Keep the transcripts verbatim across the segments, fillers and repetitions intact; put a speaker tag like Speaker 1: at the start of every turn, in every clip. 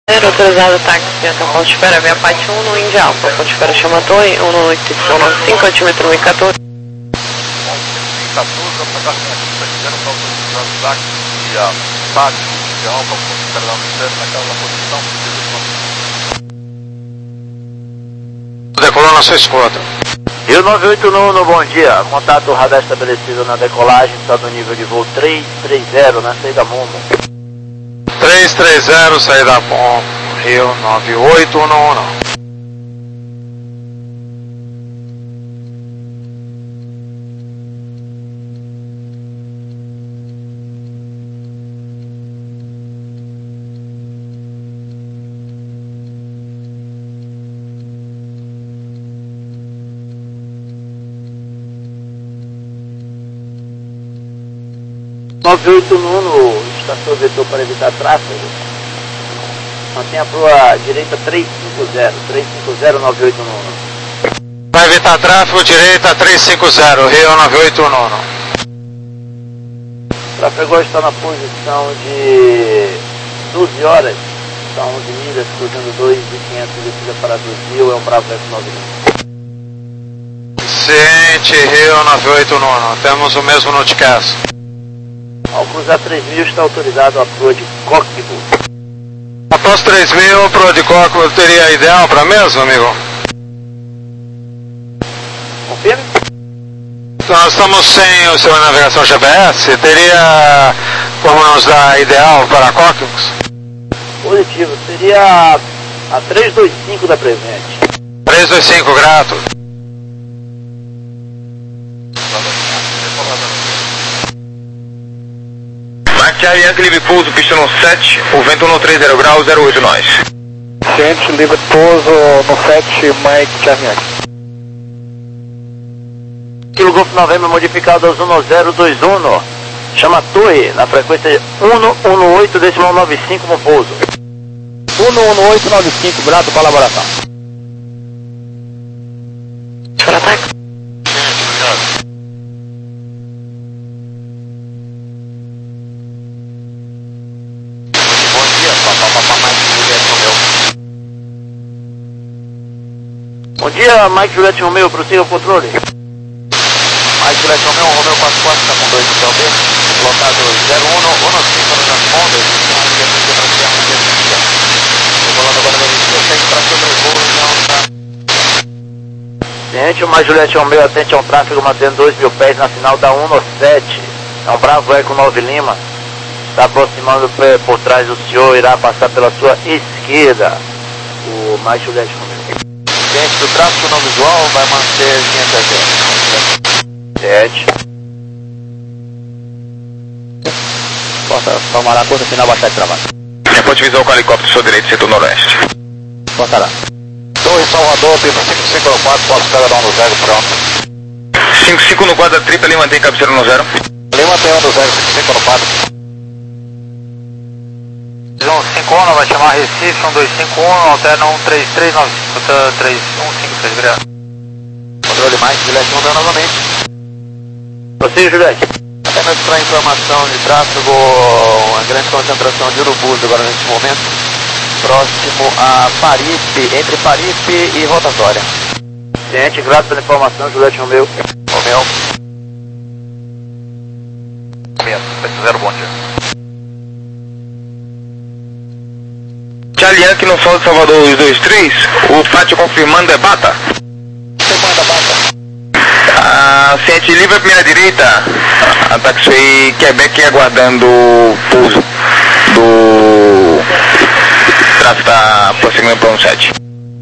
Speaker 1: Autorizado táxi, até ponto de espera, via parte um no Índia Alfa, ponto de espera chama Torre, um no oito cinco, altímetro um quatorze.
Speaker 2: Decolou na sua escuta.
Speaker 3: Rio nove oito nove, bom dia. Contato radar estabelecido na decolagem, está no nível de voo três três zero, na saída Momo.
Speaker 2: três três zero, saída Momo, Rio nove oito nove.
Speaker 3: nove oito nove, estação vetor para evitar tráfego. Mantenha para a direita três cinco zero, três cinco zero nove oito nove.
Speaker 2: Para evitar tráfego, direita três cinco zero, Rio nove oito nove.
Speaker 3: O tráfego está na posição de doze horas, está onze milhas, cruzando dois mil e quinhentos, descida para do Rio, é um Bravo F nove.
Speaker 2: Ciente, Rio nove oito nove, temos o mesmo notecast.
Speaker 3: Ao cruzar três mil, está autorizado a proa de Cockpit.
Speaker 2: Após três mil, a proa de Cockpit teria ideal para mesmo, amigo?
Speaker 3: Confirme?
Speaker 2: Nós estamos sem o seu navegação G P S, teria como nos dar ideal para Cockpit?
Speaker 3: Positivo, seria a trezentos e vinte e cinco da presente.
Speaker 2: trezentos e vinte e cinco, grato.
Speaker 4: Charlie Yankee, livre pouso, pista no sete, o vento no trinta graus, zero oito nós.
Speaker 5: Ciente, livre pouso no sete, Mike Charlie Yankee.
Speaker 3: Kilo Golf Novembro modificado aos um zero dois um, chama Torre, na frequência um um oito decimal nove cinco no pouso.
Speaker 5: um um oito nove cinco, grato, colaboração.
Speaker 1: Para ataque.
Speaker 3: Bom dia, Mike Juliette Romeo, prossiga o controle. Mike Juliette Romeo, Romeo quatro quatro, está com dois no T B, lotado zero um um cinco no transponder, decolando agora da vinte e seis para sobrevoo, não está. Ciente, o Mike Juliette Romeo atente ao tráfego, mantendo dois mil pés na final da um no sete, é um Bravo Eco nove Lima, está aproximando por trás do senhor, irá passar pela sua esquerda, o Mike Juliette Romeo. Ciente do tráfego não visual, vai manter quinhentos a zero. Sete.
Speaker 5: Porta, tomará conta final, bastante trabalho.
Speaker 4: Reporte visual com helicóptero sua direita, setor noroeste.
Speaker 5: Portará.
Speaker 3: Torre Salvador, pista cinco cinco quatro, posso pegar no zero, pronto.
Speaker 4: cinco cinco no quadro da tripla, ele mantém cabeceira no zero.
Speaker 3: Lima tem um do zero, cinco cinco quatro. um cinco um, vai chamar Recife, um dois cinco um, alterna um três três nove cinco, três um cinco três, obrigado. Controle mais, Juliette mandando novamente. Prossiga, Juliette. Apenas para informação de tráfego, uma grande concentração de urubus agora nesse momento, próximo a Paripe, entre Paripe e Rotatória. Ciente, grato pela informação, Juliette Romeu. Romeu. Zero, bom dia.
Speaker 4: Charlie Yankee no solo de Salvador dois dois três, o pátio confirmando é Bata.
Speaker 3: Comanda Bata.
Speaker 4: Ah, Ciente livre à primeira direita, a taxi Quebec aguardando o pouso do tráfego está prosseguindo para um sete.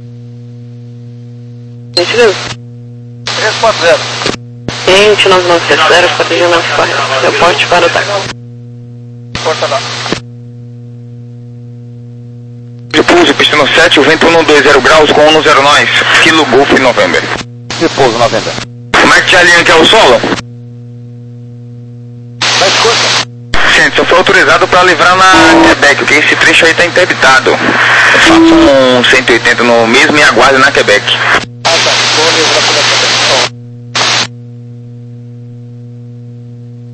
Speaker 1: Gente, viu?
Speaker 3: três quatro zero.
Speaker 1: Ciente nove nove sete zero, protegimento correto. Reporte para o táxi.
Speaker 3: Porta lá.
Speaker 4: De pouso, pista no sete, o vento um dois zero graus com um zero nós, Kilo Golf November.
Speaker 5: De pouso noventa.
Speaker 4: Mike Charlie Yankee é o solo?
Speaker 3: Na escuta.
Speaker 4: Gente, só foi autorizado para livrar na Quebec, porque esse trecho aí está interditado. Faça um cento e oitenta no mesmo e aguarde na Quebec.
Speaker 3: Ah, tá. Vou livrar pela Quebec.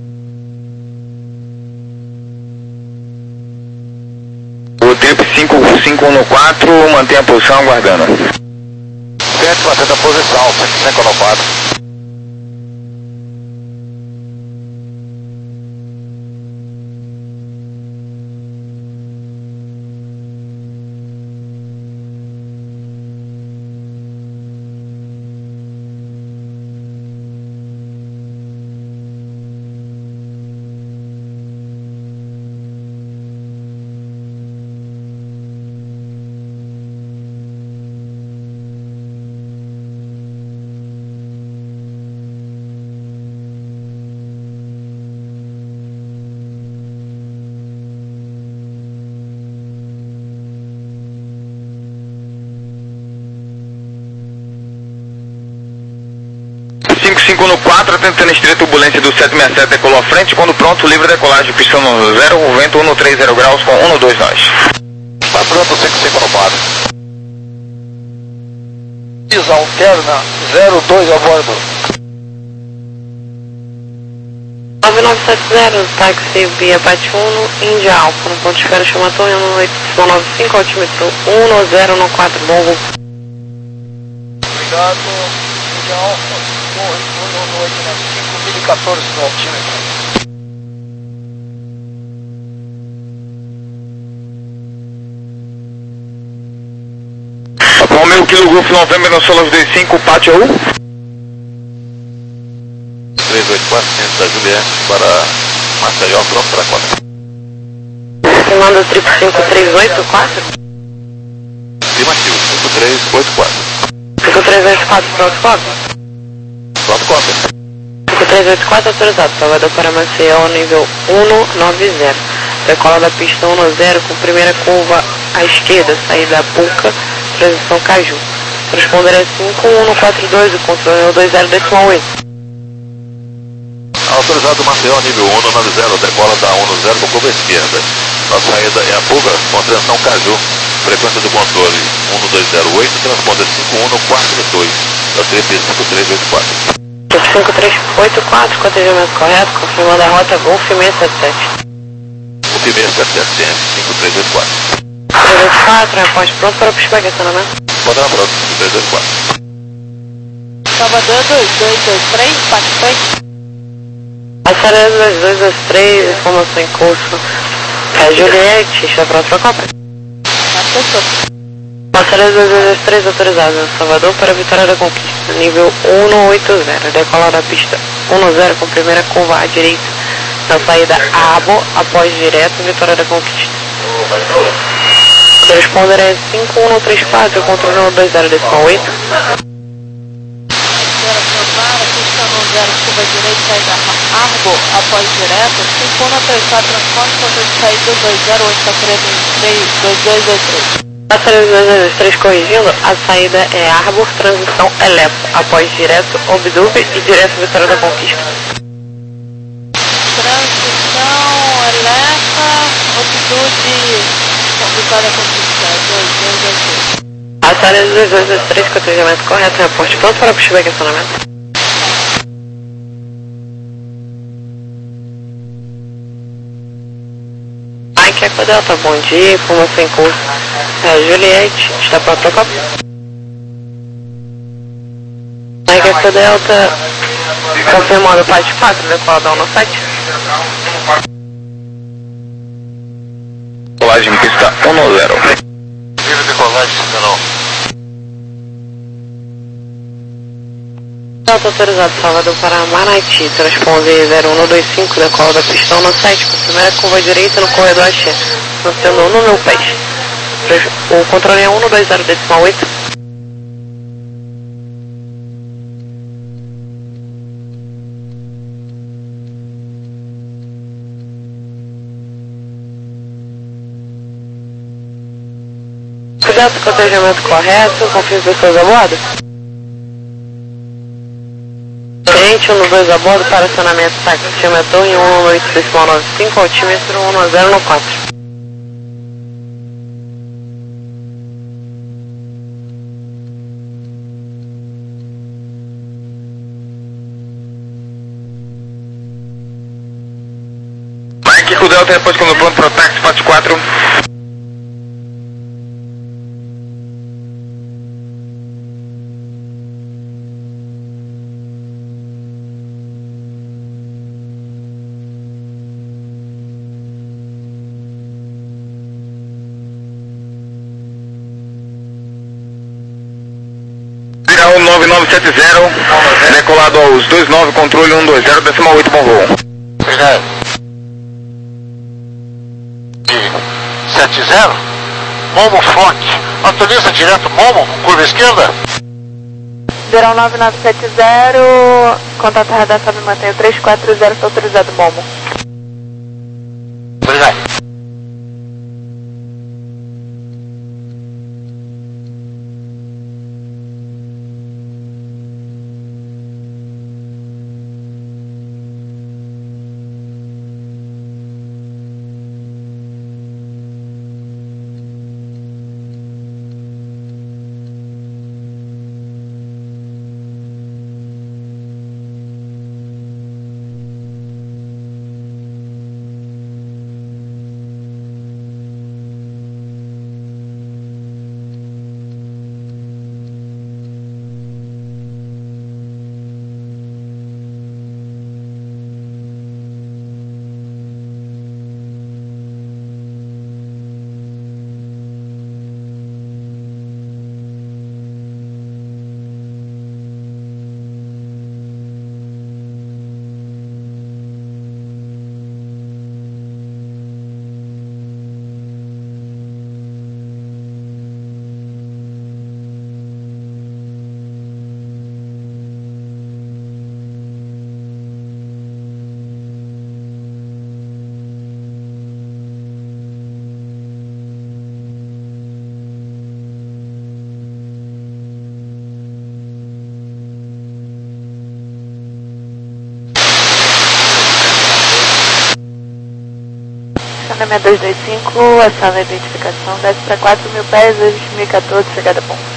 Speaker 4: O trip cinco cinco um no quatro, mantenha a posição, aguardando.
Speaker 3: Sete, mantendo a posição, cinco cinco no quatro.
Speaker 4: cinco cinco no quatro, tentando estreita turbulência do sete seis sete, decolou à frente, quando pronto, livre decolagem, pistão no zero, o vento um no trinta graus com um no dois nós.
Speaker 3: Tá pronto, cinco cinco no quatro. Isa alterna, zero dois a bordo.
Speaker 1: nove nove sete zero, táxi via Pati um, Índia Alfa, no ponto de esfera chama Tonho, no oito nove cinco, altímetro um no zero no quatro, bom voo.
Speaker 3: Obrigado, Índia Alfa, um no oito nove cinco, mil e quatorze no altímetro.
Speaker 4: Romeo Kilo Golf November no Solas dois cinco, Pátio um.
Speaker 3: três oito quatro, centro da Juliette para Maceió, pronto para quatro.
Speaker 1: Comando triplo cinco três oito quatro.
Speaker 3: Afirmativo, cinco três oito quatro.
Speaker 1: cinco três oito quatro, pronto, quatro.
Speaker 3: Pronto, conta.
Speaker 1: cinco três oito quatro, autorizado. Salvador para Maceió, nível um nove zero. Decola da pista um no zero, com primeira curva à esquerda, saída Puca, transição Caju. Transponder é cinco um no quatro dois, o controle é o dois zero decimal oito.
Speaker 3: Autorizado Maceió, nível um nove zero, decola da um no zero com curva esquerda. Nossa saída é a Puca, com transição Caju. Frequência do controle um dois zero oito, transponder cinco um no quatro dois. Eu tenho cinco três oito quatro.
Speaker 1: cinco três oito quatro, com atendimento correto, confirmando a rota Golf seis sete sete.
Speaker 3: Golf seis sete sete, cinco três oito quatro.
Speaker 1: três oito quatro, reporte pronto para o pushback, acionamento.
Speaker 3: Pode dar pronto, cinco três oito quatro.
Speaker 1: Salvador dois dois dois três, participante. Passarela dois dois dois três, informação em curso. É Juliette, está pronto para a Copa. Passarela dois dois dois três, autorizado em Salvador para a Vitória da Conquista, nível um no oito zero. Decolar da pista um no zero com primeira curva à direita, na saída Abo, após direto, Vitória da Conquista. Responder é cinco um no três quatro, controle no dois zero decimal oito.
Speaker 6: zero, curva direita, saída Argo, após direto, cinco um no três quatro, transporte, controle de saída dois zero oito, Saturno dois dois dois três.
Speaker 1: Passarela dois dois dois três corrigindo, a saída é Arbor, transição Elepo, após direto, Obdub e direto Vitória da Conquista.
Speaker 6: Transição Elepa, Obdub, Vitória da Conquista, dois dois dois três.
Speaker 1: Passarela dois dois dois três com atendimento correto, reporte pronto para pushback, acionamento. Mike Eco Delta, bom dia, informação em curso. É, Juliette, está pronto para a Copa? Mike Eco Delta, confirmando o Pátio quatro, decola da um no sete.
Speaker 4: Decolagem pista um no zero.
Speaker 3: Livre decolagem, não.
Speaker 1: Delta autorizado, Salvador para Manati, transponder zero um no dois cinco, decola da pista um no sete, com primeira curva direita no corredor Axé, sendo um no meu pés. O controle é um no dois zero decimal oito. Cuidado com o atendimento correto, confio em pessoas a bordo. Cliente um no dois a bordo para acionamento táxi Chameton em um no oito decimal nove cinco, altímetro um no zero no quatro.
Speaker 4: Mike com Delta, depois quando pronto para o táxi Pátio quatro. Gol nove nove sete zero, decolado aos dois nove, controle um dois zero, decimal oito, bom voo.
Speaker 3: Obrigado. sete zero, Momo Forte, autoriza direto Momo, curva esquerda.
Speaker 6: Verão nove nove sete zero, contato redação me mantém o três quatro zero, está autorizado Momo.
Speaker 3: Obrigado.
Speaker 6: Sandra seis dois cinco, ação da identificação, desce para quatro mil pés, dois mil e quatorze, chegada a ponto.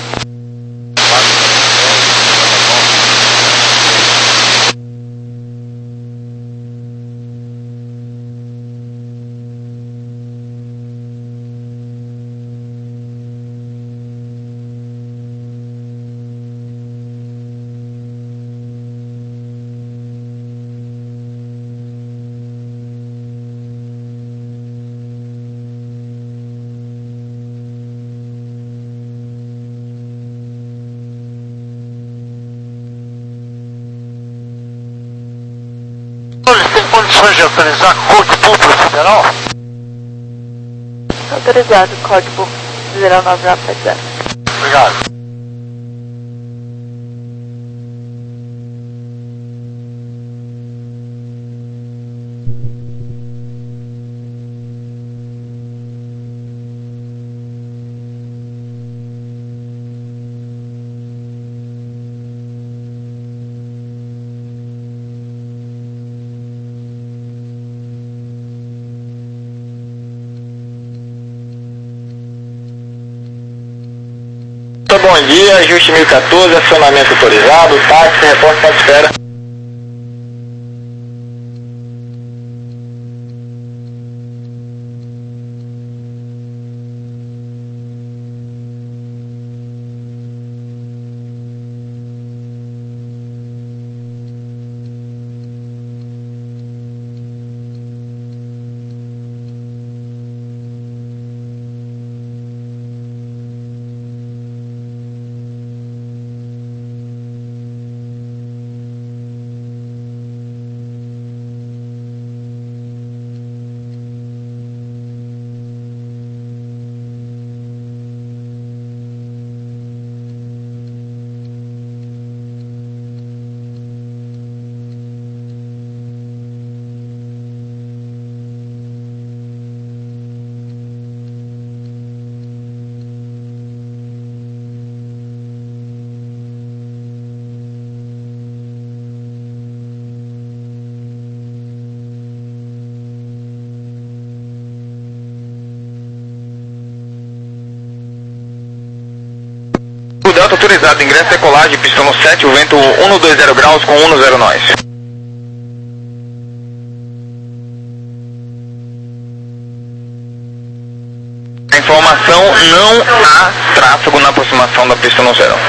Speaker 3: Tem condições de autorizar Código para o Federal?
Speaker 6: Autorizado, código zero nove nove sete zero.
Speaker 3: Obrigado.
Speaker 4: Bom dia, ajuste mil e quatorze, acionamento autorizado, táxi, reporte para espera. Delta autorizado, ingresso decolagem, pistão no sete, o vento cento e vinte graus com cento e vinte nós. A informação, não há tráfego na aproximação da pista no zero.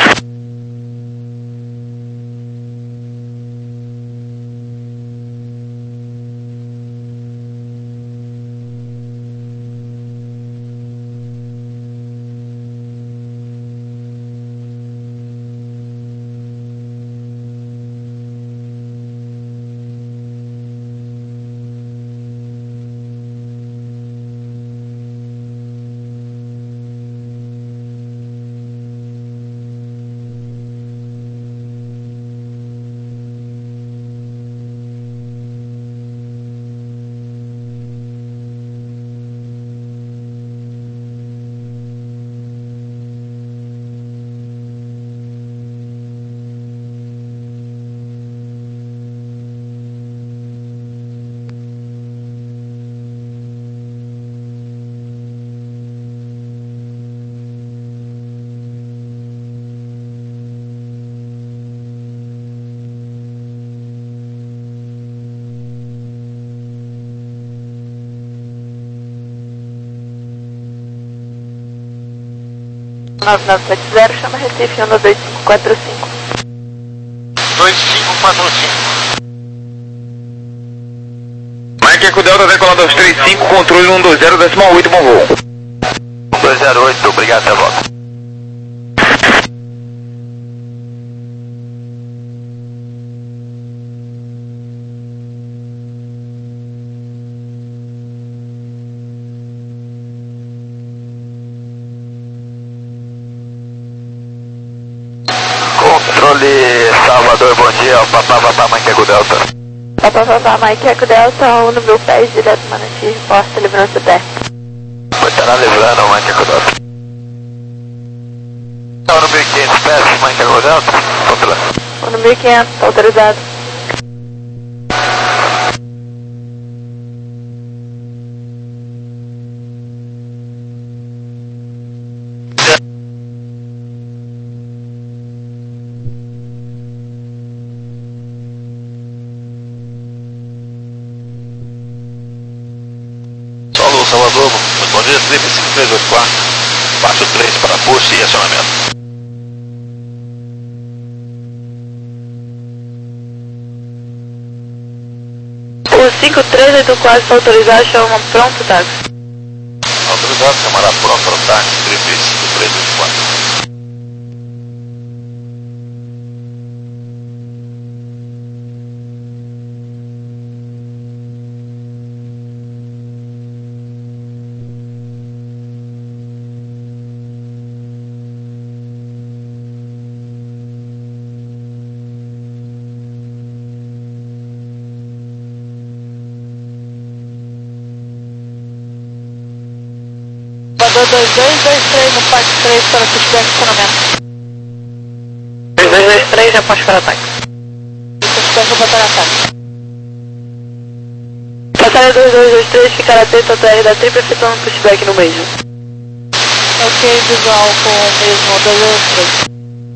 Speaker 6: nove nove sete zero, chama Recife, anda dois cinco quatro cinco.
Speaker 2: dois cinco quatro cinco.
Speaker 4: Mike Eco Delta, decolar dois três cinco, controle um dois zero, décimo oito, bom voo.
Speaker 3: um dois zero oito, obrigado, até a volta. Controle Salvador, bom dia, papá, papá, Mike Eco Delta.
Speaker 6: Papá, papá, Mike Eco Delta, um no mil pés, direto Manati, reporta livrança terra.
Speaker 3: Vai estar na livrando, Mike Eco Delta. um no mil e quinhentos pés, Mike Eco Delta, controla.
Speaker 6: um no mil e quinhentos, tá autorizado.
Speaker 3: Solo Salvador, bom dia, Felipe cinco três oito quatro, passo três para push e acionamento.
Speaker 1: O cinco três oito quatro está autorizado, chama pronto, táxi.
Speaker 3: Autorizado, chamará pronto para o táxi, Felipe cinco três oito quatro.
Speaker 6: Salvador dois dois dois três no Parque três para pushback e acionamento.
Speaker 1: dois dois dois três, já pode para ataque.
Speaker 6: Pushback ou botar ataque.
Speaker 1: Batalha dois dois dois três, ficar atento ao T R da tripla efetuando pushback no mesmo.
Speaker 6: Ok, visual com o mesmo dois dois três.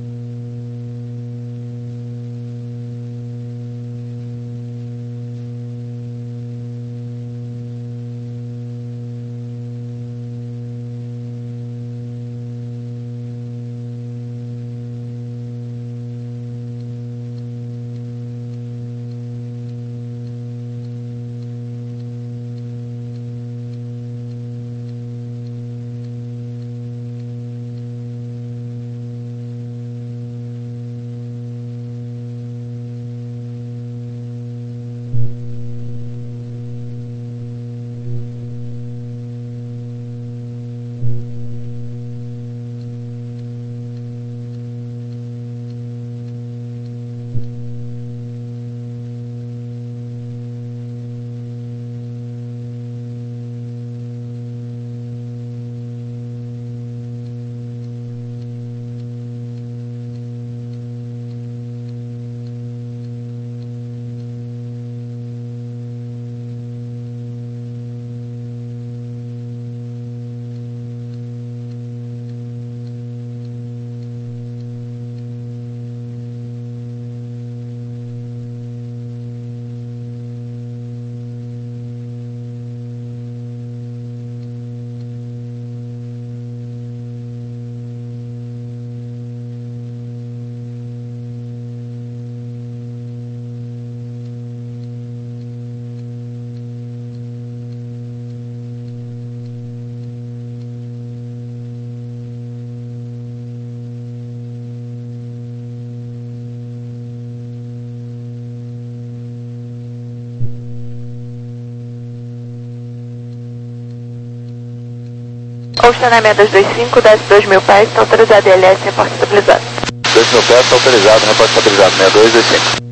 Speaker 6: Ou estacionamento dois dois cinco, desce dois mil pés, está autorizado I L S, reporte estabilizado.
Speaker 3: dois mil pés, está autorizado, reporte estabilizado, seis dois dois cinco.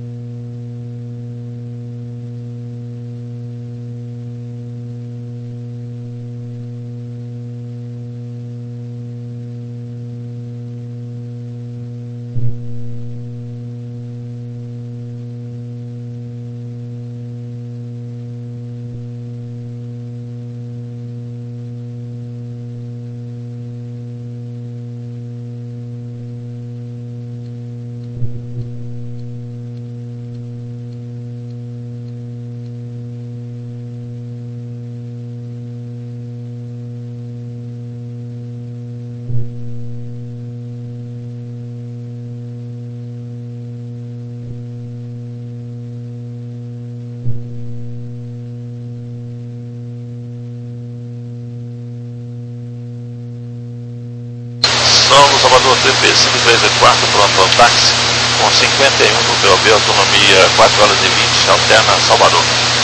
Speaker 7: Saulo Salvador T P cinco três quatro, pronto ao táxi, com cinquenta e um no T O B, autonomia quatro horas e vinte, alterna Salvador.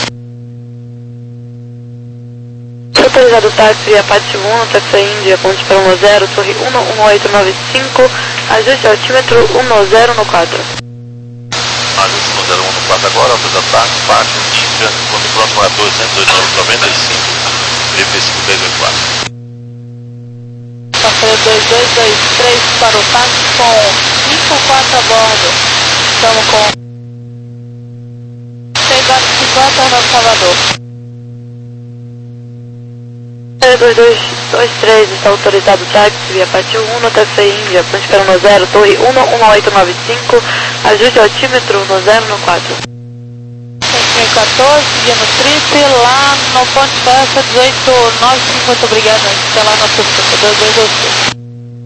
Speaker 1: Autorizado o táxi via Pátio um, táxi Índia, ponte para um zero, torre um um oito nove cinco, ajuste altímetro um zero no quatro.
Speaker 7: Ajuste um zero um no quatro agora, autorizado táxi, Pátio Índia, ponte próximo a dois noventa e cinco, T P cinco três quatro.
Speaker 6: Passageiro dois dois dois três para o táxi com cinco quatro a bordo. Estamos com seis horas e cinquenta no Salvador.
Speaker 1: dois dois dois três está autorizado o táxi via Pátio um no táxi Índia, ponte para um zero, torre um um oito nove cinco, ajuste altímetro um zero no quatro.
Speaker 6: cinco mil e quatorze, seguindo trip, lá no ponte Peça dezoito noventa e cinco, muito obrigado, a gente está lá na pista, dois dois dois três.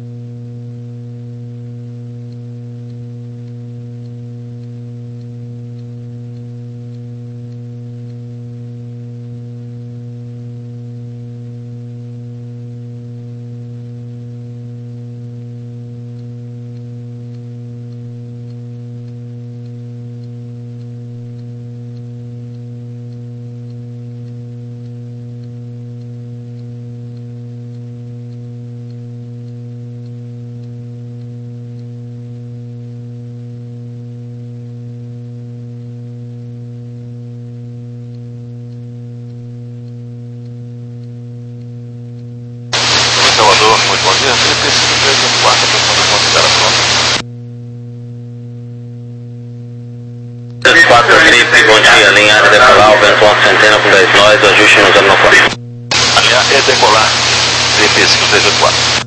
Speaker 7: Salvador, muito bom dia, T P cinco três quatro, atenção do ponto espera pronto.
Speaker 4: quatro Trip, bom dia, linha A decolar, vento alto centena com dez nós, ajuste no zero quatro.
Speaker 7: A linha E decolar, T P cinco três quatro.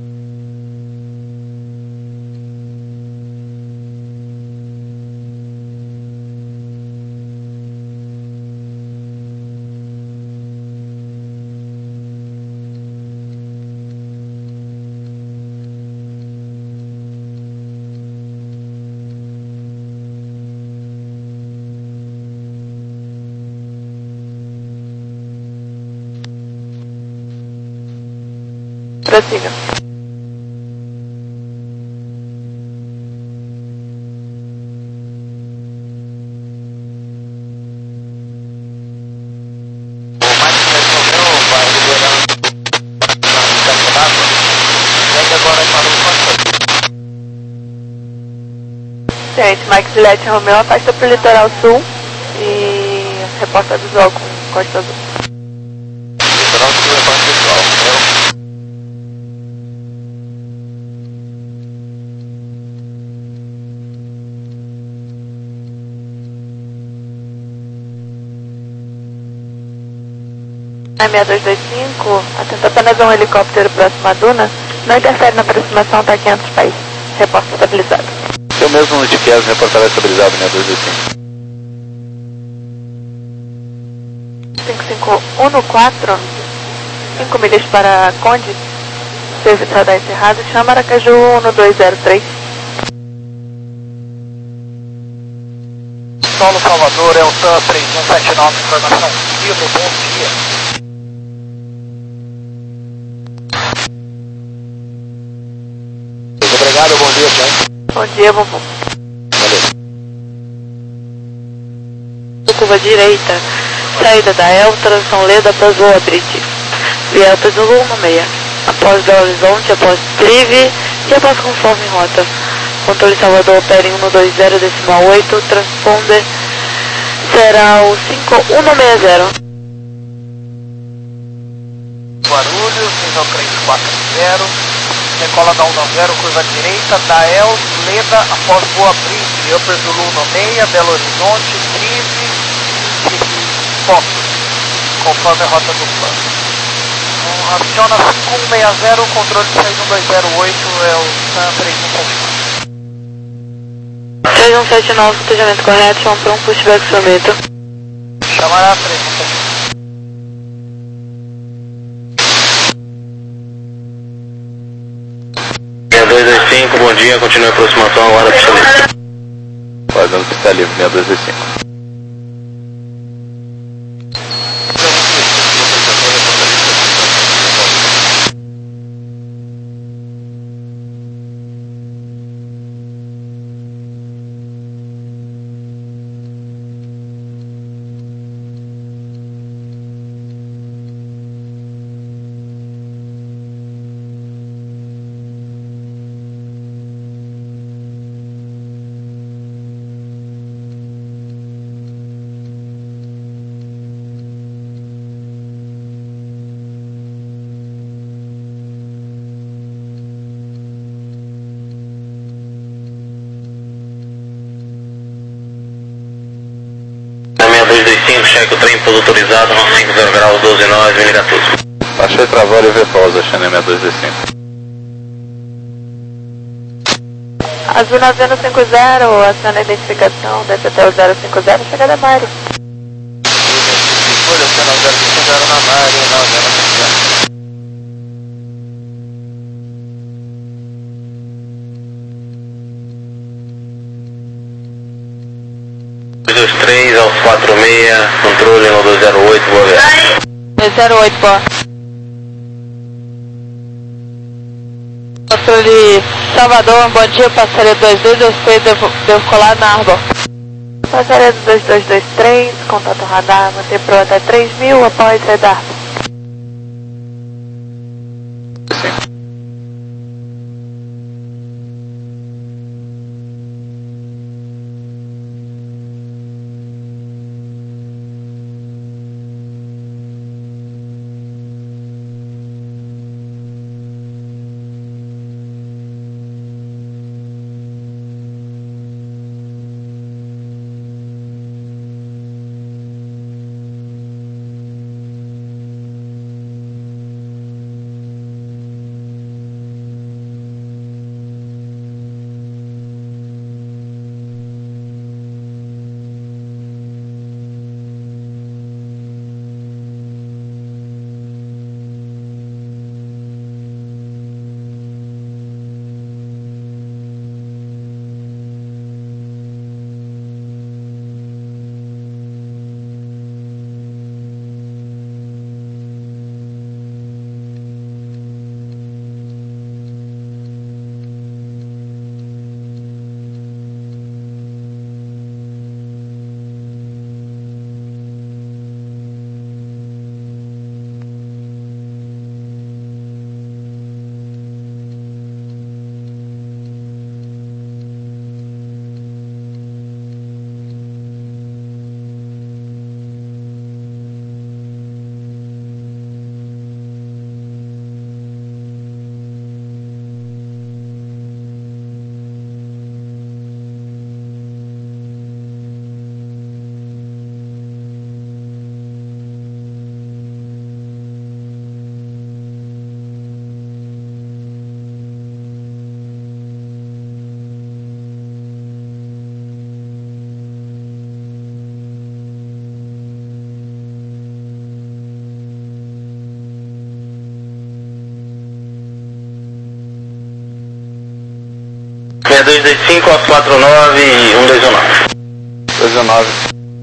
Speaker 1: Prossiga. Gente, Mike Juliette Romeo afasta para o litoral sul e reporta visual com Costa Azul.
Speaker 7: Litoral sul, reporta visual, Romeo.
Speaker 1: A seis dois dois cinco, atenta apenas a um helicóptero próximo à duna, não interfere na aproximação, está a quinhentos pés. Reporta estabilizado.
Speaker 3: Eu mesmo no G P S reportará estabilizado, seis dois dois cinco.
Speaker 1: cinco cinco um no quatro, cinco milhas para Conde, serviço radar encerrado, chama Aracaju um dois zero três.
Speaker 5: Solo Salvador, é o T A três um sete nove, informação Kilo, bom dia. Obrigado, bom dia, gente.
Speaker 1: Bom dia, vovô.
Speaker 5: Valeu.
Speaker 1: Curva direita, saída da Eltra, São Leda, após o Abrite. Via Eltra do um seis. Após Belo Horizonte, após Trive e após conforme rota. Controle Salvador opera em um dois zero decimal oito, transponder será o cinco um seis zero.
Speaker 5: Guarulhos, nível três quatro zero. Decola da um zero, curva direita, da El, Leda, após Boa Brinde, Upper Zulu um seis, Belo Horizonte, Trive e Fox, conforme a rota do plano. Um, aciona cinco um seis zero, controle seis um dois zero oito, é o SAM três um sete nove.
Speaker 1: três um sete nove, fotejamento correto, chama para um pushback somente.
Speaker 5: Chamará três um sete nove.
Speaker 4: seis dois dois cinco, bom dia, continue a aproximação agora pista livre.
Speaker 3: Guardando pista livre, seis dois dois cinco.
Speaker 4: cinco, cheque o trem pouso autorizado, nove cinco zero grau, doze nove, Mini quatorze.
Speaker 3: Achei Travalho e Vetosa, Channel sessenta e dois D cinco.
Speaker 6: Azul nove cinco zero, aciona a identificação, desce até o zero cinco zero, chegada Mário.
Speaker 3: Folha, Channel zero cinco zero na Mário, nove cinco zero.
Speaker 4: dois três, Alfa quatro seis, controle no dois zero oito, boa viagem.
Speaker 6: dois zero oito, boa. Controle Salvador, bom dia, passaria dois dois dois três, devo, devo colar na Arbor. Passaria dois dois dois três, contato radar, manter pro até três mil, após radar.
Speaker 4: seis dois dois cinco, Alfa quatro nove e um dois um nove.
Speaker 3: dois um nove.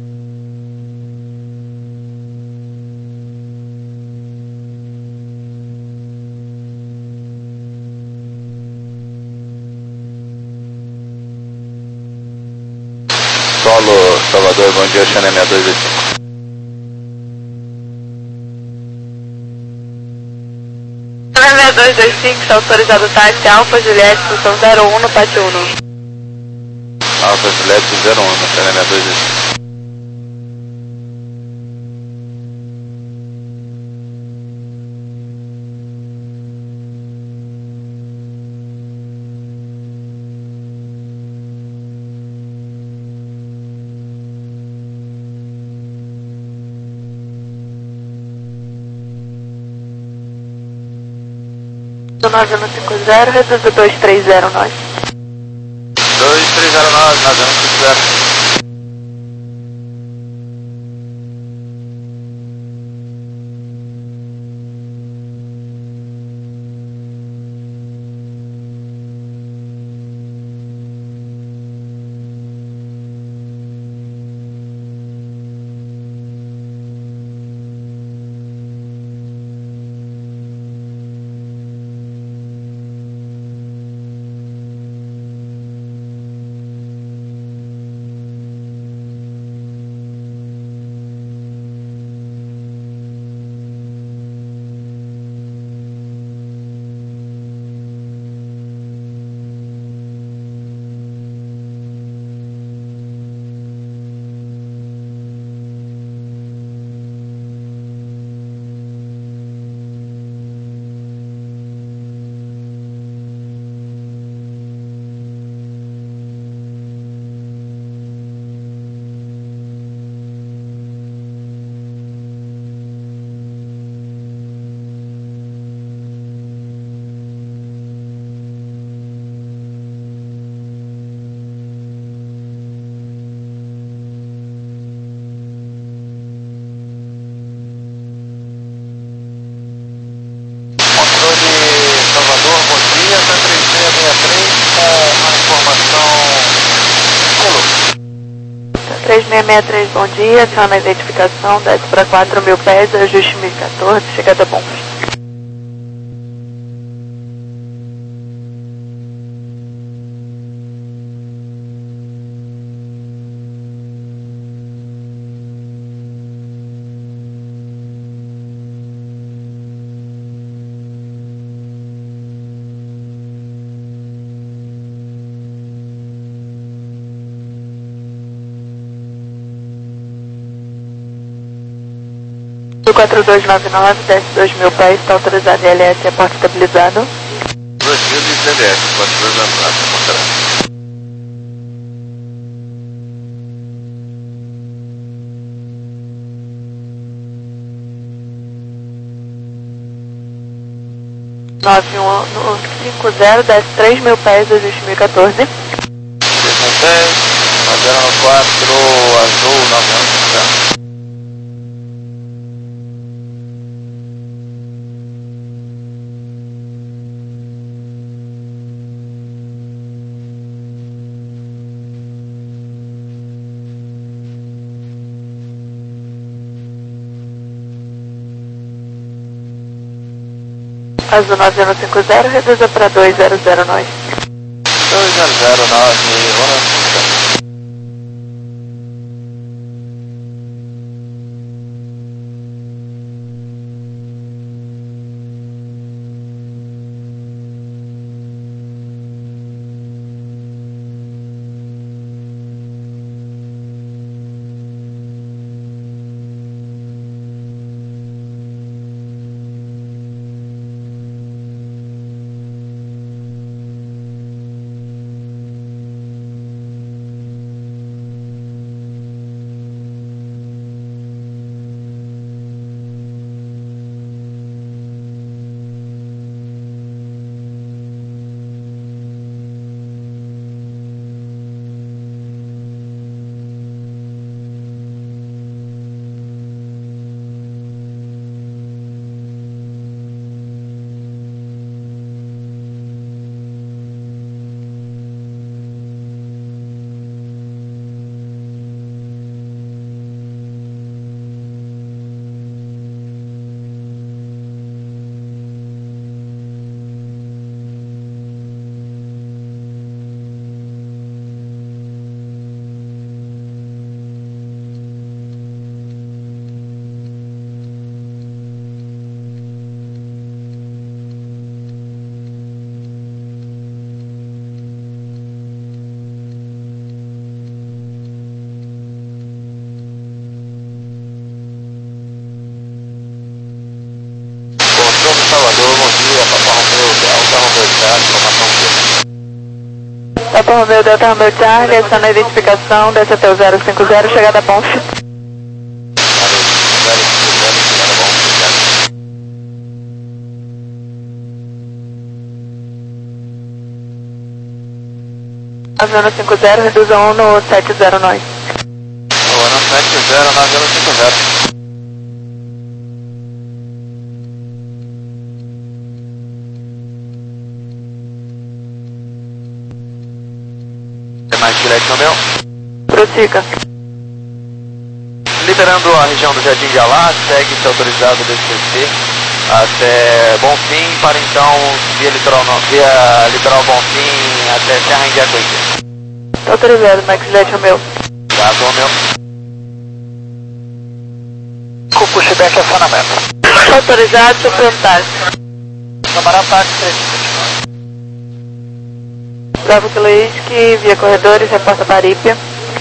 Speaker 3: Solo, Salvador, bom dia, Channel sessenta e dois D cinco.
Speaker 6: seis dois dois cinco, está autorizado o táxi Alfa Juliette, função zero um no pátio um.
Speaker 3: Alfa Juliette zero um, Channel sessenta e dois D cinco.
Speaker 6: nove um cinco zero, reduzo dois três zero nove.
Speaker 3: dois três zero nove, nove um cinco zero.
Speaker 6: três seis seis três, bom dia, adiciona a identificação, desce para quatro mil pés, ajuste mil e quatorze, chegada bom. quatro dois nove nove, desce dois mil pés, está autorizado L S, a porta estabilizada.
Speaker 7: dois mil e T D F, quatro dois nove nove, Monterrey.
Speaker 6: nove um cinco zero, desce três mil pés, ajuste mil e quatorze.
Speaker 3: três mil pés, nove zero quatro, azul, nove um cinco zero.
Speaker 6: Azul nove um cinco zero, reduza para dois zero zero nove.
Speaker 3: dois zero zero nove, Ronald.
Speaker 5: Salvador, bom dia, Papa Romeu, Delta Romeu Charlie, informação aqui.
Speaker 6: Papa Romeu, Delta Romeu Charlie, adiciona a identificação, desce até o zero cinco zero, chegada a Bonf.
Speaker 5: zero cinco zero, chegada a Bonf,
Speaker 6: nove um cinco zero, reduza um no sete zero nove.
Speaker 3: O ano sete zero nove zero cinco zero. Mais direto no meu.
Speaker 6: Prossiga.
Speaker 3: Liberando a região do Jardim de Alá, segue-se autorizado do C C até Bonfim, para então via litoral, via litoral Bonfim até Serra Indiacuíta.
Speaker 6: Está autorizado, Max Jet Romeu.
Speaker 3: Obrigado, Romeu.
Speaker 5: Cuco, Chebec, acionamento.
Speaker 6: Está autorizado, sobre o táxi.
Speaker 5: Camarada táxi três.
Speaker 6: Bravo Kiloísque, via corredores, reporta Parípia.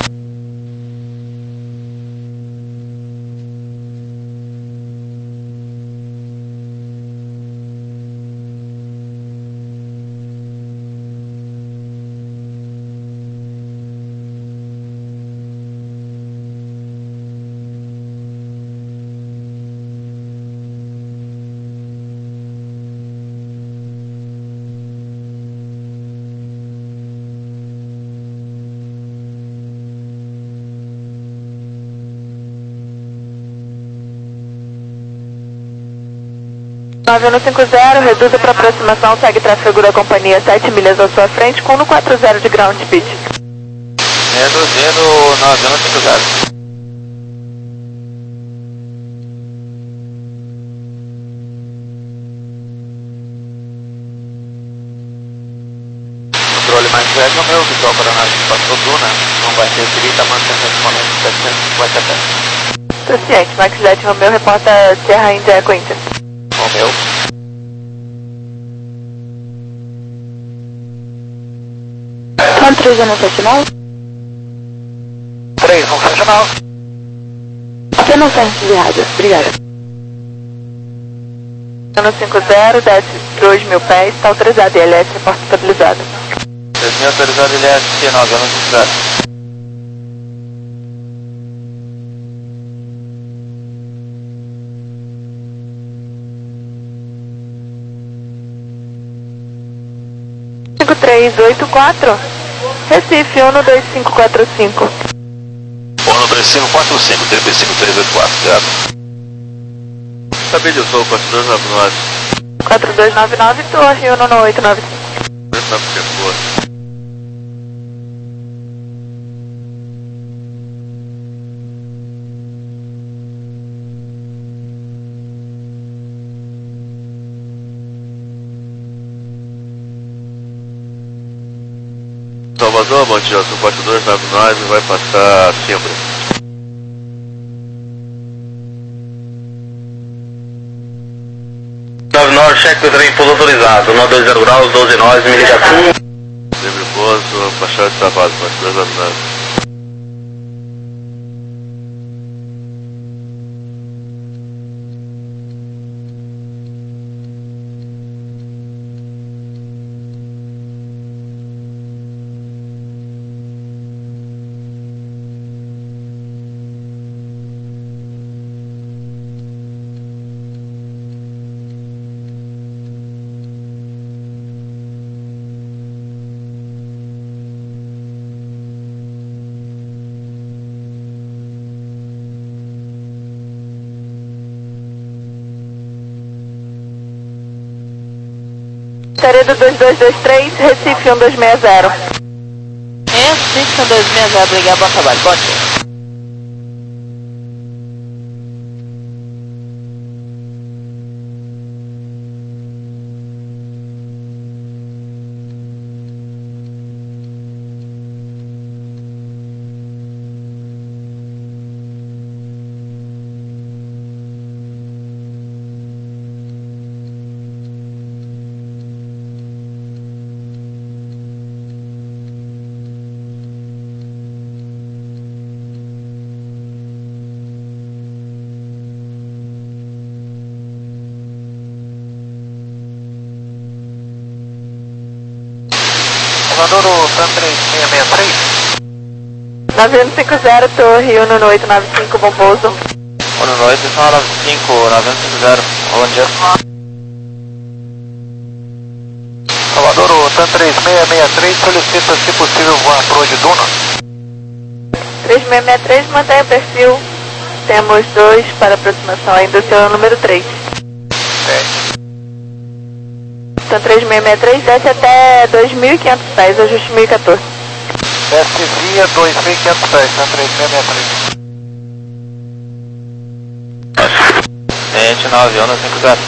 Speaker 6: nove um cinco zero, reduza para aproximação, segue tráfego da companhia sete milhas à sua frente, com um quatro zero de ground speed.
Speaker 3: Reduzindo nove um cinco zero. Controle mais velho no meu, visual para nós passou Duna, não vai ter escrita, mantendo esse momento setecentos e cinquenta pés.
Speaker 6: Tô ciente, Max Jet Romeo reporta Sierra India Eco Inter.
Speaker 3: Romeu.
Speaker 6: Quanto três anos sentinel?
Speaker 5: três, um sentinel.
Speaker 6: Apenas desviado, obrigada. Ano cinco zero, desce dois mil pés, está autorizado, I L S reporta estabilizado.
Speaker 3: dois mil autorizado L S nove um cinco zero.
Speaker 6: cinco três oito quatro, Recife, ONU dois cinco quatro cinco.
Speaker 7: ONU dois cinco quatro cinco, T P cinco três oito quatro, obrigado. Estabilizou, quatro dois nove nove.
Speaker 6: quatro dois nove nove, Torre, ONU oito nove cinco.
Speaker 7: Não é porque for. Salvador, bom dia, sou quatro dois nove nove, vai passar Simbra.
Speaker 4: nove nove, cheque do trem, pouso autorizado, nove dois zero graus, doze nós, me liga aqui.
Speaker 7: Livre pouso, baixada de travado, quatro dois nove nove.
Speaker 6: Taredo dois dois dois três, Recife um dois seis zero.
Speaker 3: Recife um dois seis zero, obrigado, bom trabalho, bom dia.
Speaker 5: Comandoro TAM três seis seis três.
Speaker 6: nove um cinco zero, Torre, ONU oito nove cinco, bom pouso.
Speaker 3: ONU oito nove cinco, nove um cinco zero, bom dia.
Speaker 5: Comandoro TAM três seis seis três, solicita se possível voar pro de Duna.
Speaker 6: três seis seis três, mantenha o perfil. Temos dois para aproximação ainda, o seu é o número três.
Speaker 5: Sete.
Speaker 6: Então três seis seis três desce até dois mil e quinhentos pés, ajuste mil e quatorze.
Speaker 5: Desce via dois mil e quinhentos pés, TAM três seis seis três.
Speaker 3: Gente, nove um cinco zero.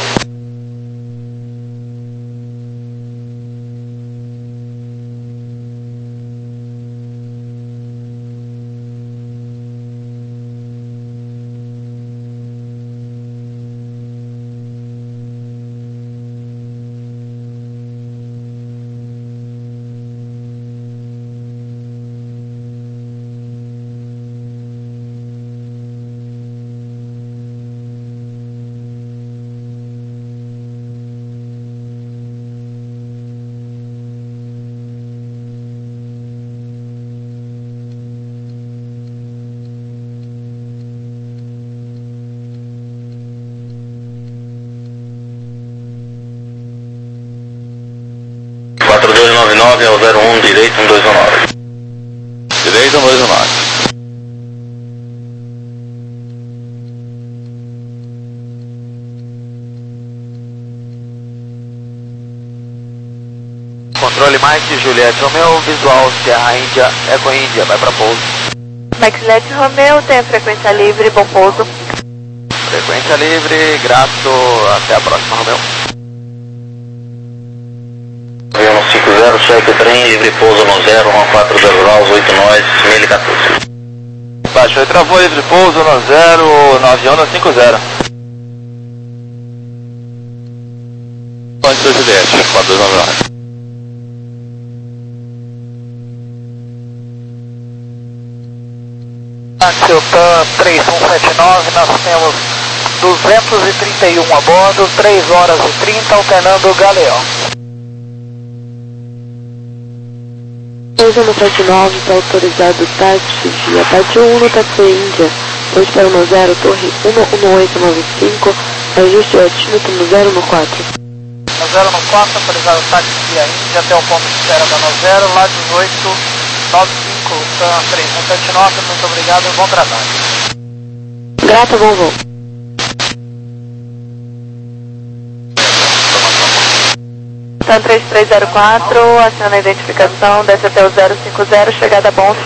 Speaker 4: quatro dois nove nove ao zero um, direito um dois um nove.
Speaker 7: Direito um dois um nove.
Speaker 3: Controle Mike, Juliette Romeo, visual Sierra Índia, Eco Índia, vai para pouso.
Speaker 6: Mike Juliette Romeo, tem a frequência livre, bom pouso.
Speaker 3: Frequência livre, grato, até a próxima, Romeo.
Speaker 4: Avião cinco zero, cheque trem, livre pouso no zero, um quatro zero graus, oito nós, mil e quatorze.
Speaker 3: Baixou e travou, livre pouso no zero, no avião no cinco zero.
Speaker 7: Antes da Juliette, quatro dois nove nove.
Speaker 5: Axel TAM três um sete nove, nós temos duzentos e trinta e um a bordo, três horas e trinta, alternando o Galeão.
Speaker 6: três um sete nove, está autorizado táxi via Táxi um no Táxi Índia, dois para um zero, torre um um oito nove cinco, ajuste o altímetro no zero no quatro.
Speaker 5: No zero no quatro, autorizado o táxi via Índia até o ponto de espera da no zero, lá dezoito nove cinco, TAM três um sete nove, muito obrigado e bom trabalho.
Speaker 6: Grato, bom voo. TAM três três zero quatro, aciona a identificação, desce até o zero cinco zero, chegada a Bonf.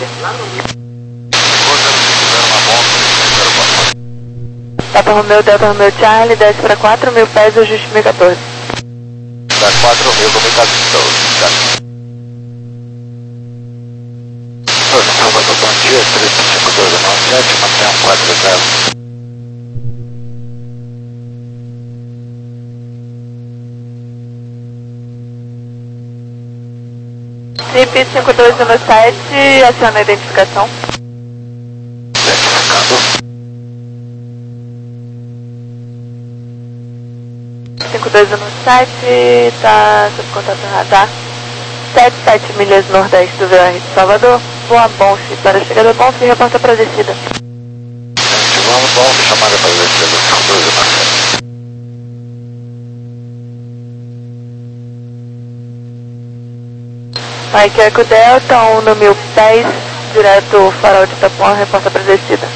Speaker 6: Papa Romeo, Delta Romeo Charlie, desce para quatro mil pés, ajuste mil e quatorze.
Speaker 3: Da quatro mil, como está visto? Bom dia, três cinco dois nove sete, mantenha um quatro zero.
Speaker 6: C I P cinco dois um sete, aciona a identificação.
Speaker 3: Identificando.
Speaker 6: cinco dois um sete, está sob contato radar. sete sete milhas nordeste do V R de Salvador. Boa Bonf, para a chegada Bonf, reporta para a descida.
Speaker 3: Vamos, Bonf, chamada para a descida, cinco dois um sete.
Speaker 6: Mike Eco Delta, um no mil pés, direto farol de Itapuã, reporta para a descida.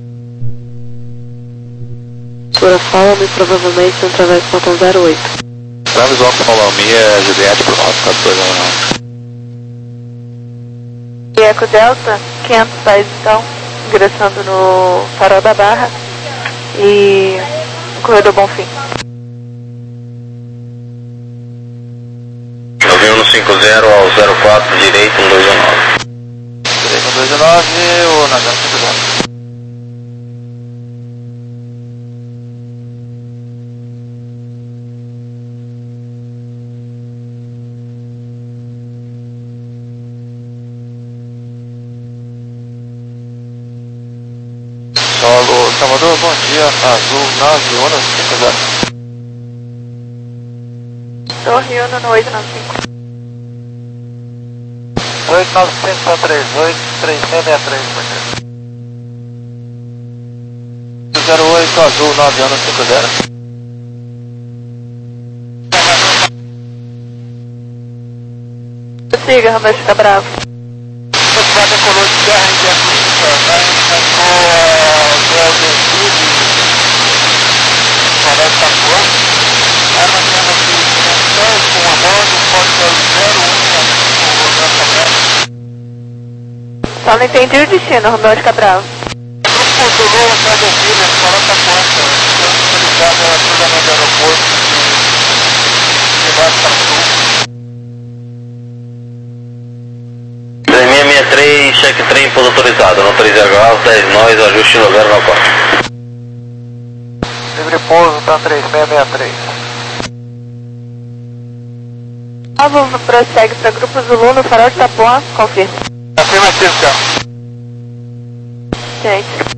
Speaker 6: Pura Falme, provavelmente um travesso ponto zero oito.
Speaker 7: Travis Alfa Malomia, Juliette por nove quatro dois nove nove.
Speaker 6: E Eco Delta, quinhentos pés então, ingressando no farol da Barra e no corredor Bonfim.
Speaker 4: Avião no cinco zero ao zero quatro, direito, um dois um nove.
Speaker 3: Direito um dois um nove, o navio cinco zero. Solo Salvador, bom dia, azul nove um cinco zero.
Speaker 6: Torre um no oito nove cinco.
Speaker 5: oito nove cinco três oito, três seis seis três,
Speaker 3: zero oito, azul nove um cinco zero.
Speaker 6: Siga, Romeu fica bravo.
Speaker 5: Você decolou de Serra Índia Clínica, né? Hotel do Sul, Floresta Itapuã. Aí nós temos aqui dimensões com a bordo, código zero um,
Speaker 6: Só não entendi o destino, Romeu fica bravo.
Speaker 5: Grupo Zulu, Hotel do Sul, Floresta Itapuã. Estamos utilizados a cruzamento do aeroporto de norte para sul.
Speaker 4: três seis seis três, cheque trem, pouso autorizado, no três zero graus, dez nós, ajuste no zero no quatro.
Speaker 5: Livre pouso, TAM três seis seis três.
Speaker 6: Bravo, prossegue para Grupo Zulu no farol de Itapuã, confirme.
Speaker 5: Afirmativo, cara.
Speaker 6: Gente.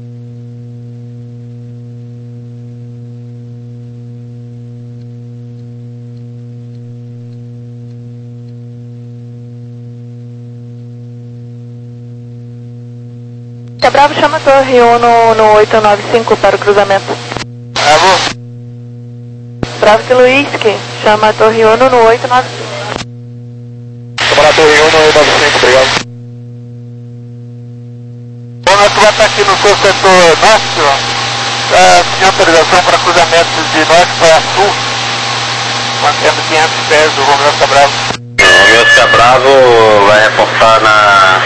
Speaker 6: Bravo, chama a Torre um no, no oito nove cinco para o cruzamento.
Speaker 5: Alô?
Speaker 6: Bravo de Luiski, chama a Torre um no oito nove cinco.
Speaker 3: Chama a Torre um no oito nove cinco, obrigado.
Speaker 5: Bom, nós vai estar aqui no seu setor norte, ó. Uh, tem autorização para cruzamento de norte para sul, mantendo quinhentos pés do Romeu Cabral.
Speaker 7: Romeu Oscar Bravo vai reportar na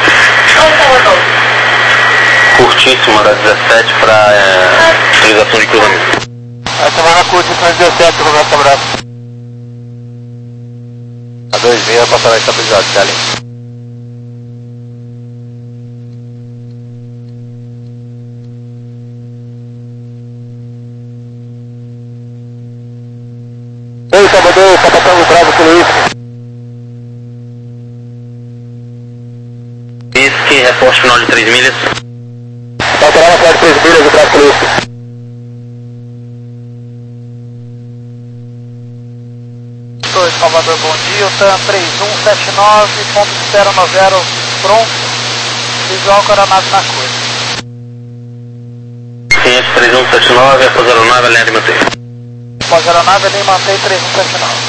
Speaker 7: curtíssima da dezessete para é, utilização de cruzamento.
Speaker 3: Essa vai na curtíssima dezessete, Romeu Oscar Bravo. A dois meia passará estabilizado, Charlie. Oi, Salvador, Capitão Bravo, Luiz.
Speaker 7: Whisky, reporte final de três milhas.
Speaker 3: Passará na final de três milhas, o Bravo, Luiz. Oi, Salvador, bom dia. O TAM três um sete nove ponto zero nove zero pronto. Visual com a aeronave na coisa.
Speaker 7: quinhentos três um sete nove, após a aeronave, alinhada e manter.
Speaker 3: Após a aeronave, alinha e mantém três um sete nove.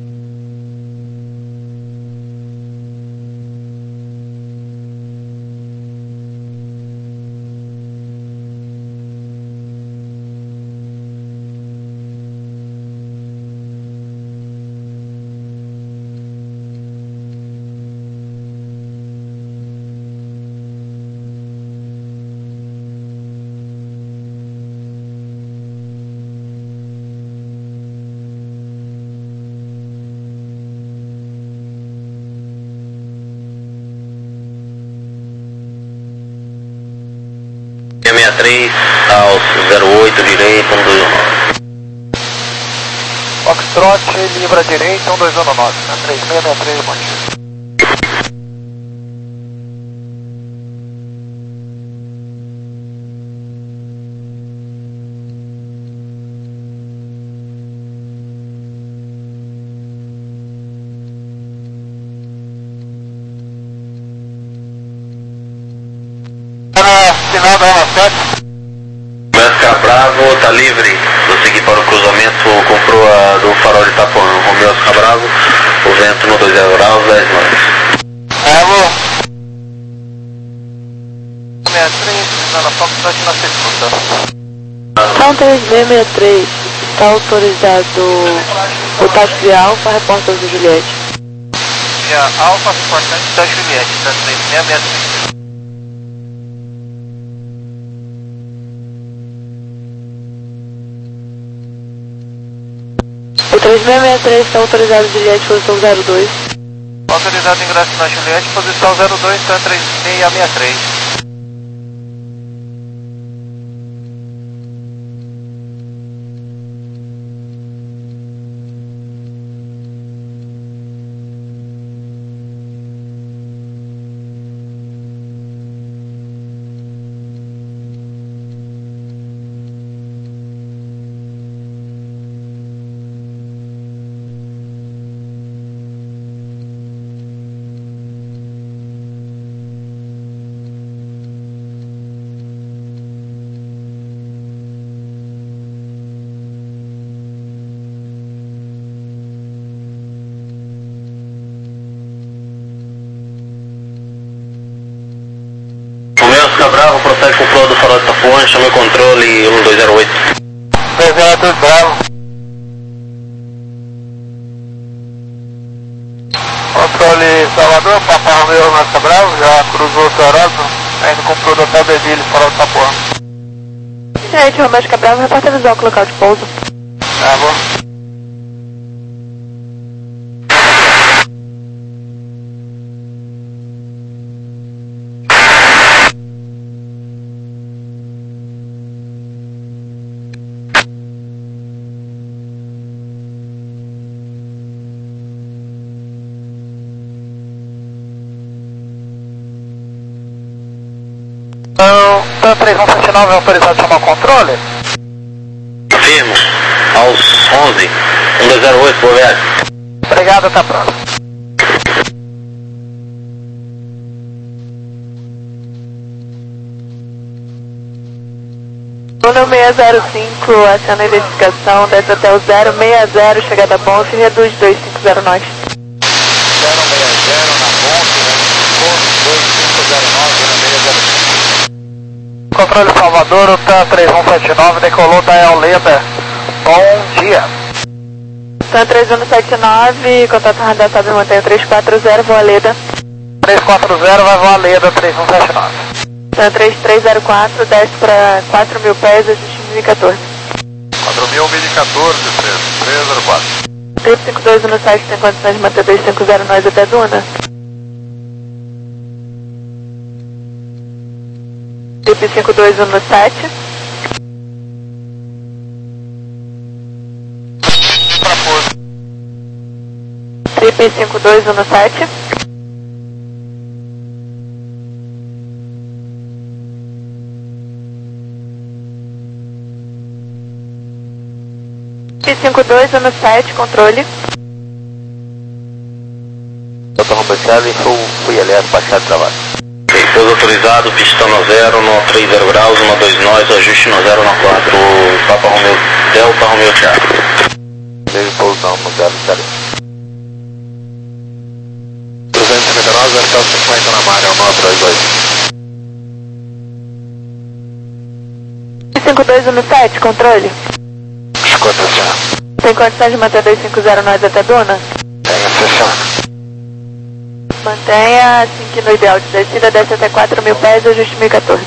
Speaker 7: sessenta e três, aos zero oito, direito, um dois um nove.
Speaker 3: Foxtrot, Libra direita, um dois um nove, três seis seis três, bom dia. Final da Ana sete.
Speaker 7: Oscar Bravo, tá livre. Vou seguir para o cruzamento, comprou a do farol de Itapuã. Romeu Oscar Bravo, o vento no dois zero graus, dez nove.
Speaker 3: Bravo. sessenta e três, na Foxtrot na segunda.
Speaker 6: São três seis seis três, está autorizado o táxi de Alfa, repórter do Juliette.
Speaker 3: Via Alfa, reportante da Juliette, da três seis seis três.
Speaker 6: O três seis seis três está autorizado Juliette, posição zero dois.
Speaker 3: Autorizado ingresso na Juliette, posição zero dois, tá três seis seis três.
Speaker 7: Oscar Bravo, prossegue com o flow do farol de Itapuã, chama o controle um dois zero oito.
Speaker 3: dois zero oito, Bravo. Controle Salvador, Papa Romeu Oscar Bravo, já cruzou o seu aeródromo, ainda comprou do Hotel Bedilho, farol de Itapuã.
Speaker 6: Gente, Romeu Oscar Bravo, repórter visual com local de pouso.
Speaker 3: Tá bom. Então, três um sete nove é autorizado a chamar o controle?
Speaker 7: Firmo, aos onze, um dois zero oito, boa viagem.
Speaker 3: Obrigado, até a próxima.
Speaker 6: Número seis zero cinco, aciona a identificação, desce até o zero seis zero, chegada a Bonfe, reduz dois cinco zero nove.
Speaker 3: zero seis zero na Bonfe, dois cinco zero nove, seis zero cinco. Controle Salvador, o TAM três um sete nove decolou da Eoleda. Bom dia.
Speaker 6: São três um sete nove, contato radar sobe montanha três quatro zero, voa Leda.
Speaker 5: três quatro zero, vai voar Leda três um sete nove.
Speaker 6: São três três zero quatro, desce para quatro mil pés, ajuste mil e quatorze.
Speaker 3: quatro mil, mil e quatorze, três três zero quatro.
Speaker 6: três cinco dois no site tem condições de manter dois cinco zero nós até Duna. Trip cinco dois um no sete.
Speaker 3: Pra força.
Speaker 6: Trip cinco dois um no sete. Trip cinco dois um no sete, controle.
Speaker 3: Doutor Romeo Charlie, fui aliás, baixado trabalho.
Speaker 7: Pouso autorizado, pista no zero, no três zero graus, no dois nós, ajuste no zero, no quatro, Papa Romeo Delta, Romeo Charlie.
Speaker 3: Vejo pouso no zero, Charlie. trezentos e cinquenta e nove, zero cinquenta na Mária, nove dois dois.
Speaker 6: cinco dois um no sete, controle.
Speaker 3: Escuta, senhor.
Speaker 6: Tem condições de manter dois cinco zero nós até Duna?
Speaker 3: Tenha, senhor.
Speaker 6: Mantenha, assim que no ideal de descida, desce até quatro mil pés, ajuste mil e quatorze.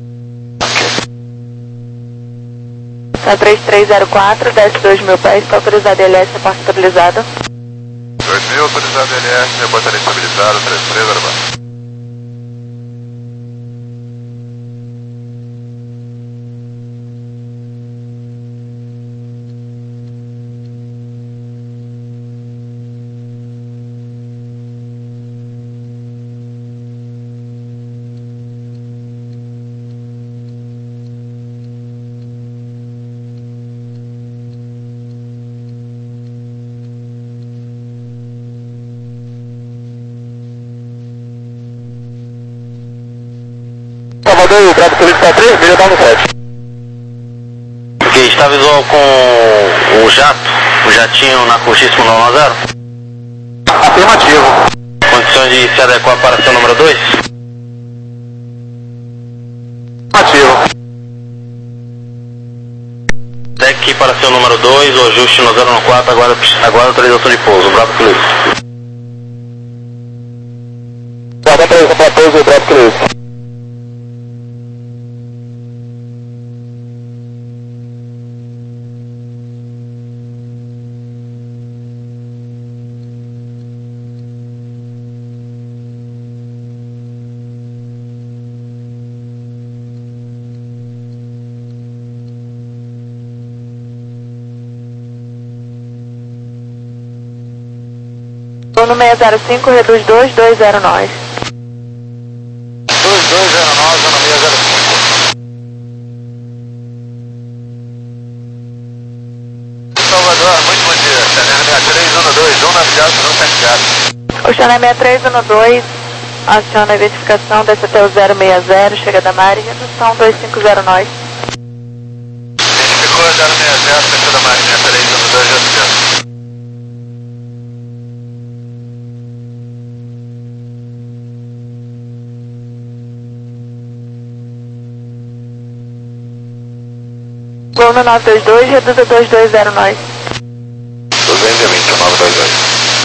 Speaker 6: São três três zero quatro, desce dois mil pés, está autorizado L S, porta estabilizada.
Speaker 3: dois mil, autorizado L S, portaria estabilizada, três três zero quatro.
Speaker 4: Salvador, o Bravo solicita três, milha dá no sete.
Speaker 7: Ok, está visual com o jato, o jatinho na curtíssima no zero?
Speaker 4: Afirmativo.
Speaker 7: Condições de se adequar para seu número dois?
Speaker 4: Afirmativo.
Speaker 7: Deck para seu número dois, o ajuste no zero no quatro, aguarda, aguarda autorização de pouso, Bravo Cruz.
Speaker 4: Guarda autorização para pouso, Bravo Cruz.
Speaker 6: Duna seis zero cinco, reduz dois dois zero nós.
Speaker 3: dois dois zero nove, zona seis zero cinco. Salvador, muito bom dia. Chanel sessenta e três, zona dois, zona afiado, não certificado.
Speaker 6: O Chanel sessenta e três um dois, aciona a identificação, desce até o zero seis zero, chega da Mari, redução dois cinco zero nós.
Speaker 3: Identificou zero seis zero, desceu da Mari, sessenta e três, zona dois, já se
Speaker 6: Voo no nove dois dois, reduza dois dois zero nós.
Speaker 3: duzentos e vinte, nove dois dois.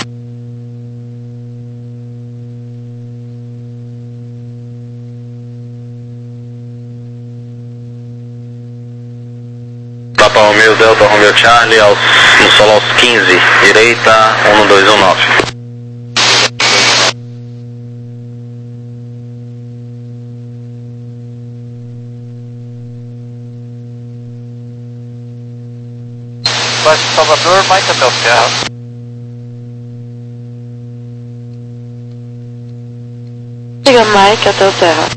Speaker 7: Papa Romeo Delta, Romeo Charlie, aos, no solo aos quinze, direita, um dois um nove.
Speaker 5: Baixo Salvador, Mike até o Serra.
Speaker 6: Siga Mike até o Terra.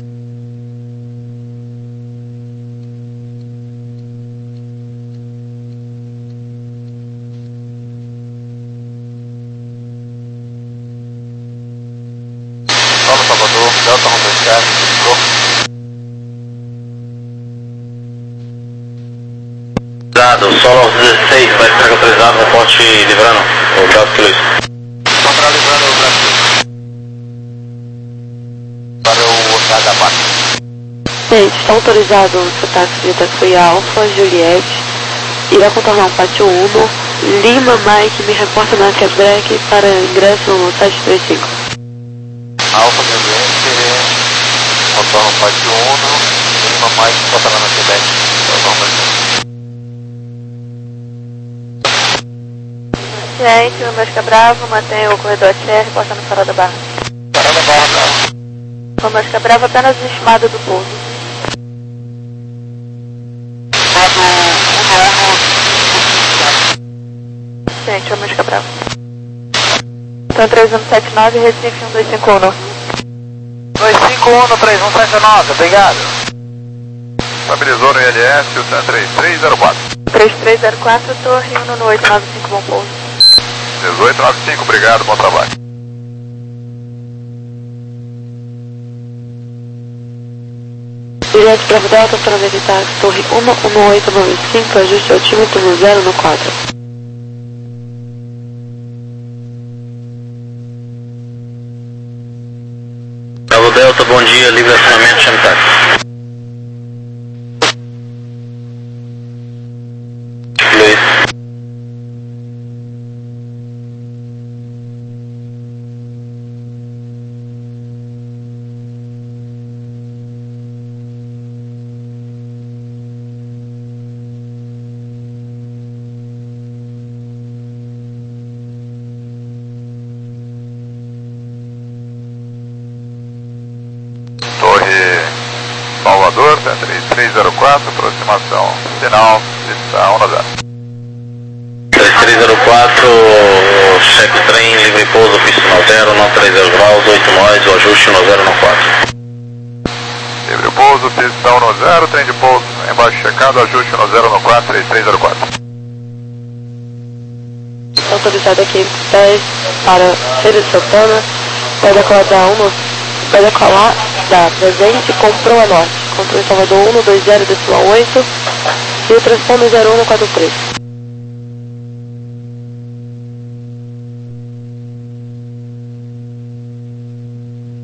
Speaker 3: Solo Salvador, Delta Romeo Charlie, ficou.
Speaker 7: Dado, solo aos dezesseis, vai ser autorizado, reporte livrando, o Bravo Cruz.
Speaker 3: Contra livrando o Brasil. Para o H quatro.
Speaker 6: seis, está autorizado o seu táxi de táxi Alfa, Juliette, irá contornar um pátio Uno, Lima Mike me reporta na Quebec para ingresso no sete três cinco.
Speaker 3: Alfa Quebec, retorno parte um, Lima Mike reporta lá na Quebec.
Speaker 8: Ciente, o Mosca Bravo, mantém o corredor T R, reporta no Farol da Barra.
Speaker 3: Farol da Barra, Bravo.
Speaker 8: O Mosca Bravo apenas estimado do pouso. Ciente, o Mosca Bravo. Então três um sete nove, Recife um dois cinco um.
Speaker 3: dois cinco um, três um sete nove, obrigado. Estabilizou no I L S, o três três zero quatro.
Speaker 8: três três zero quatro, Torre um no oito nove cinco, bom pouso.
Speaker 3: dezoito nove cinco, obrigado, bom trabalho.
Speaker 6: Direto Bravo Delta para verificar Torre um um oito nove cinco, ajuste altímetro no zero no quatro.
Speaker 7: Bravo Delta, bom dia, livre acionamento, chame táxi. Luiz.
Speaker 3: Torre Salvador, três três zero quatro, aproximação, sinal, pista um zero.
Speaker 7: três três zero quatro, cheque o trem, livre pouso, pista no zero, não três zero graus, oito nós, o ajuste no zero no quatro.
Speaker 3: Livre pouso, pista um no zero, trem de pouso, embaixo checado, ajuste no zero no quatro, três três zero quatro.
Speaker 6: Autorizado aqui dez para Feira de Santana, pode decolar da um, pode decolar da presente, comprou a norte, controle Salvador um dois zero, decimal oito, e o transponder zero um quatro três.